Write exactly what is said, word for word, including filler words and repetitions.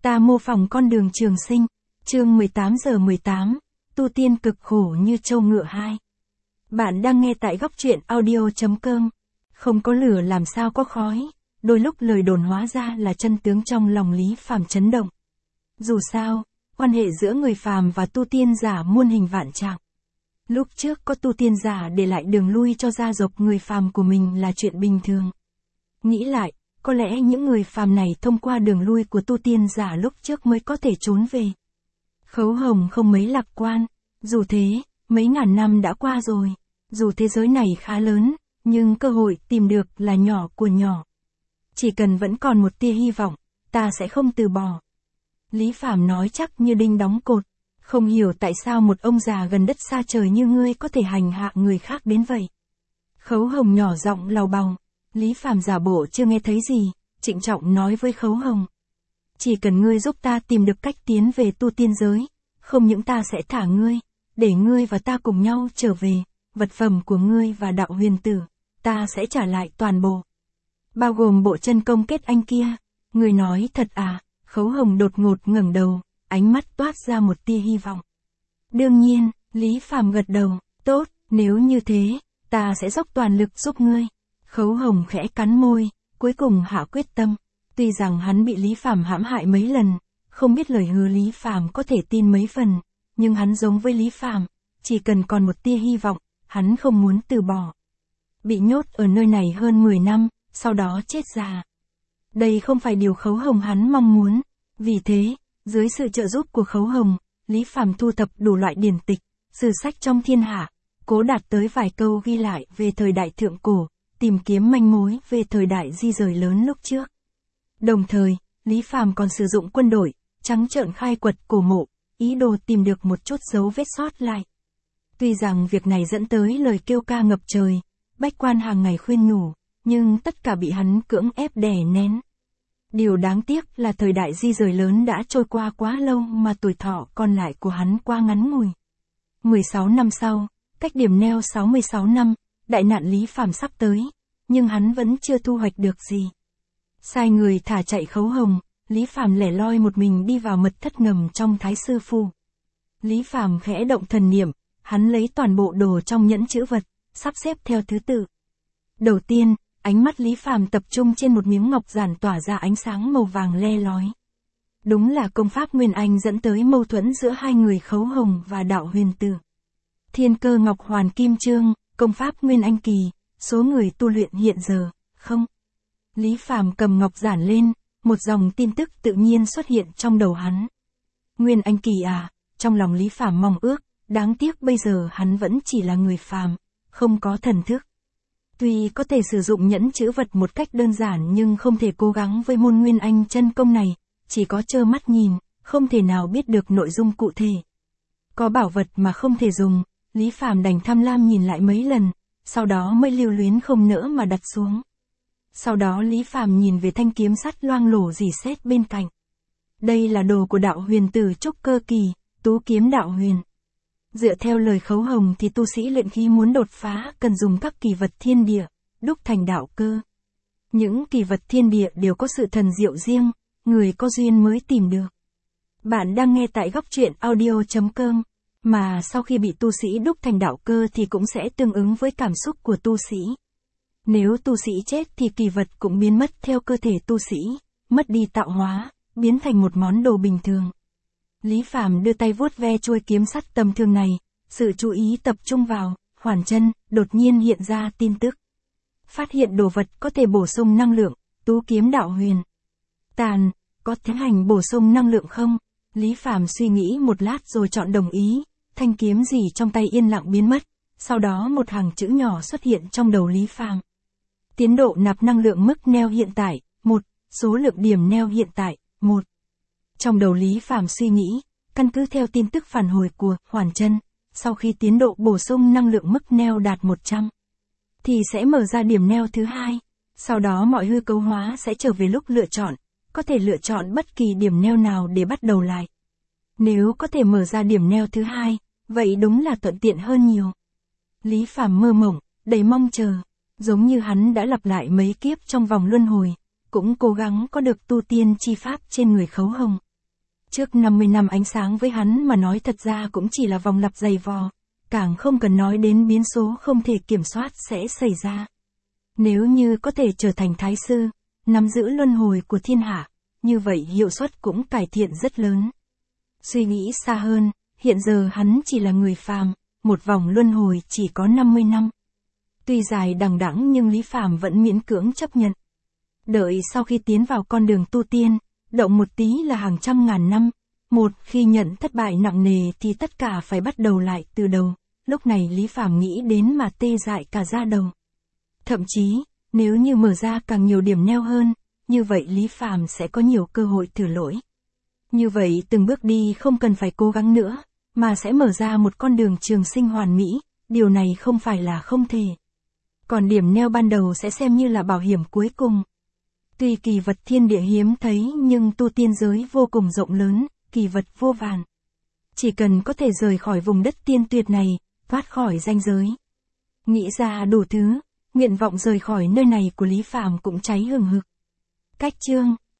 Ta mô phỏng con đường trường sinh, chương mười tám giờ mười tám, tu tiên cực khổ như trâu ngựa hai. Bạn đang nghe tại góc truyện audio chấm com. Không có lửa làm sao có khói, đôi lúc lời đồn hóa ra là chân tướng trong lòng Lý Phàm chấn động. Dù sao, quan hệ giữa người phàm và tu tiên giả muôn hình vạn trạng. Lúc trước có tu tiên giả để lại đường lui cho gia tộc người phàm của mình là chuyện bình thường. Nghĩ lại, có lẽ những người phàm này thông qua đường lui của tu tiên giả lúc trước mới có thể trốn về. Khấu Hồng không mấy lạc quan, dù thế, mấy ngàn năm đã qua rồi, dù thế giới này khá lớn, nhưng cơ hội tìm được là nhỏ của nhỏ. Chỉ cần vẫn còn một tia hy vọng, ta sẽ không từ bỏ. Lý Phàm nói chắc như đinh đóng cột, không hiểu tại sao một ông già gần đất xa trời như ngươi có thể hành hạ người khác đến vậy. Khấu Hồng nhỏ giọng lầu bầu. Lý Phàm giả bộ chưa nghe thấy gì, trịnh trọng nói với Khấu Hồng. Chỉ cần ngươi giúp ta tìm được cách tiến về tu tiên giới, không những ta sẽ thả ngươi, để ngươi và ta cùng nhau trở về, vật phẩm của ngươi và đạo huyền tử, ta sẽ trả lại toàn bộ. Bao gồm bộ chân công kết anh kia, ngươi nói thật à? Khấu Hồng đột ngột ngẩng đầu, ánh mắt toát ra một tia hy vọng. Đương nhiên, Lý Phàm gật đầu, tốt, nếu như thế, ta sẽ dốc toàn lực giúp ngươi. Khấu Hồng khẽ cắn môi, cuối cùng hạ quyết tâm. Tuy rằng hắn bị Lý Phàm hãm hại mấy lần, không biết lời hứa Lý Phàm có thể tin mấy phần, nhưng hắn giống với Lý Phàm, chỉ cần còn một tia hy vọng, hắn không muốn từ bỏ. Bị nhốt ở nơi này hơn mười năm, sau đó chết già. Đây không phải điều Khấu Hồng hắn mong muốn, vì thế, dưới sự trợ giúp của Khấu Hồng, Lý Phàm thu thập đủ loại điển tịch, sử sách trong thiên hạ, cố đạt tới vài câu ghi lại về thời đại thượng cổ, tìm kiếm manh mối về thời đại di rời lớn lúc trước. Đồng thời, Lý Phàm còn sử dụng quân đội, trắng trợn khai quật cổ mộ, ý đồ tìm được một chút dấu vết sót lại. Tuy rằng việc này dẫn tới lời kêu ca ngập trời, bách quan hàng ngày khuyên nhủ, nhưng tất cả bị hắn cưỡng ép đè nén. Điều đáng tiếc là thời đại di rời lớn đã trôi qua quá lâu mà tuổi thọ còn lại của hắn qua ngắn ngủi. mười sáu năm sau, cách điểm neo sáu mươi sáu năm, đại nạn Lý Phàm sắp tới, nhưng hắn vẫn chưa thu hoạch được gì. Sai người thả chạy Khấu Hồng, Lý Phàm lẻ loi một mình đi vào mật thất ngầm trong Thái Sư Phủ. Lý Phàm khẽ động thần niệm, hắn lấy toàn bộ đồ trong nhẫn chữ vật, sắp xếp theo thứ tự. Đầu tiên, ánh mắt Lý Phàm tập trung trên một miếng ngọc giản tỏa ra ánh sáng màu vàng le lói. Đúng là công pháp Nguyên Anh dẫn tới mâu thuẫn giữa hai người Khấu Hồng và đạo huyền tử. Thiên Cơ Ngọc Hoàn Kim Chương, công pháp Nguyên Anh kỳ, số người tu luyện hiện giờ, không. Lý Phàm cầm ngọc giản lên, một dòng tin tức tự nhiên xuất hiện trong đầu hắn. Nguyên Anh kỳ à, trong lòng Lý Phàm mong ước, đáng tiếc bây giờ hắn vẫn chỉ là người phàm, không có thần thức. Tuy có thể sử dụng nhẫn chữ vật một cách đơn giản nhưng không thể cố gắng với môn Nguyên Anh chân công này, chỉ có trơ mắt nhìn, không thể nào biết được nội dung cụ thể. Có bảo vật mà không thể dùng, Lý Phàm đành tham lam nhìn lại mấy lần, sau đó mới lưu luyến không nỡ mà đặt xuống. Sau đó Lý Phàm nhìn về thanh kiếm sắt loang lổ rỉ sét bên cạnh. Đây là đồ của đạo huyền tử trúc cơ kỳ, Tú Kiếm Đạo Huyền. Dựa theo lời Khấu Hồng thì tu sĩ luyện khí muốn đột phá cần dùng các kỳ vật thiên địa, đúc thành đạo cơ. Những kỳ vật thiên địa đều có sự thần diệu riêng, người có duyên mới tìm được. Bạn đang nghe tại góc truyện audio chấm com. Mà sau khi bị tu sĩ đúc thành đạo cơ thì cũng sẽ tương ứng với cảm xúc của tu sĩ. Nếu tu sĩ chết thì kỳ vật cũng biến mất theo cơ thể tu sĩ, mất đi tạo hóa, biến thành một món đồ bình thường. Lý Phàm đưa tay vuốt ve chuôi kiếm sắt tầm thường này, sự chú ý tập trung vào, Hoàn Chân, đột nhiên hiện ra tin tức. Phát hiện đồ vật có thể bổ sung năng lượng, Tú Kiếm Đạo Huyền. Tàn, có tiến hành bổ sung năng lượng không? Lý Phàm suy nghĩ một lát rồi chọn đồng ý. Thanh kiếm gì trong tay yên lặng biến mất, sau đó một hàng chữ nhỏ xuất hiện trong đầu Lý Phàm. Tiến độ nạp năng lượng mức neo hiện tại, một, số lượng điểm neo hiện tại, một. Trong đầu Lý Phàm suy nghĩ, căn cứ theo tin tức phản hồi của Hoàn Chân, sau khi tiến độ bổ sung năng lượng mức neo đạt một trăm, thì sẽ mở ra điểm neo thứ hai, sau đó mọi hư cấu hóa sẽ trở về lúc lựa chọn, có thể lựa chọn bất kỳ điểm neo nào để bắt đầu lại. Nếu có thể mở ra điểm neo thứ hai, vậy đúng là thuận tiện hơn nhiều. Lý Phàm mơ mộng, đầy mong chờ, giống như hắn đã lặp lại mấy kiếp trong vòng luân hồi, cũng cố gắng có được tu tiên chi pháp trên người Khấu Hồng. Trước năm mươi năm ánh sáng với hắn mà nói thật ra cũng chỉ là vòng lặp dày vò, càng không cần nói đến biến số không thể kiểm soát sẽ xảy ra. Nếu như có thể trở thành thái sư, nắm giữ luân hồi của thiên hạ, như vậy hiệu suất cũng cải thiện rất lớn. Suy nghĩ xa hơn, hiện giờ hắn chỉ là người phàm, một vòng luân hồi chỉ có năm mươi năm. Tuy dài đằng đẵng nhưng Lý Phàm vẫn miễn cưỡng chấp nhận. Đợi sau khi tiến vào con đường tu tiên, động một tí là hàng trăm ngàn năm, một khi nhận thất bại nặng nề thì tất cả phải bắt đầu lại từ đầu, lúc này Lý Phàm nghĩ đến mà tê dại cả da đầu. Thậm chí, nếu như mở ra càng nhiều điểm neo hơn, như vậy Lý Phàm sẽ có nhiều cơ hội thử lỗi. Như vậy từng bước đi không cần phải cố gắng nữa, mà sẽ mở ra một con đường trường sinh hoàn mỹ, điều này không phải là không thể. Còn điểm neo ban đầu sẽ xem như là bảo hiểm cuối cùng. Tuy kỳ vật thiên địa hiếm thấy nhưng tu tiên giới vô cùng rộng lớn, kỳ vật vô vàn. Chỉ cần có thể rời khỏi vùng đất tiên tuyệt này, thoát khỏi ranh giới. Nghĩ ra đủ thứ, nguyện vọng rời khỏi nơi này của Lý Phàm cũng cháy hừng hực. Cách chương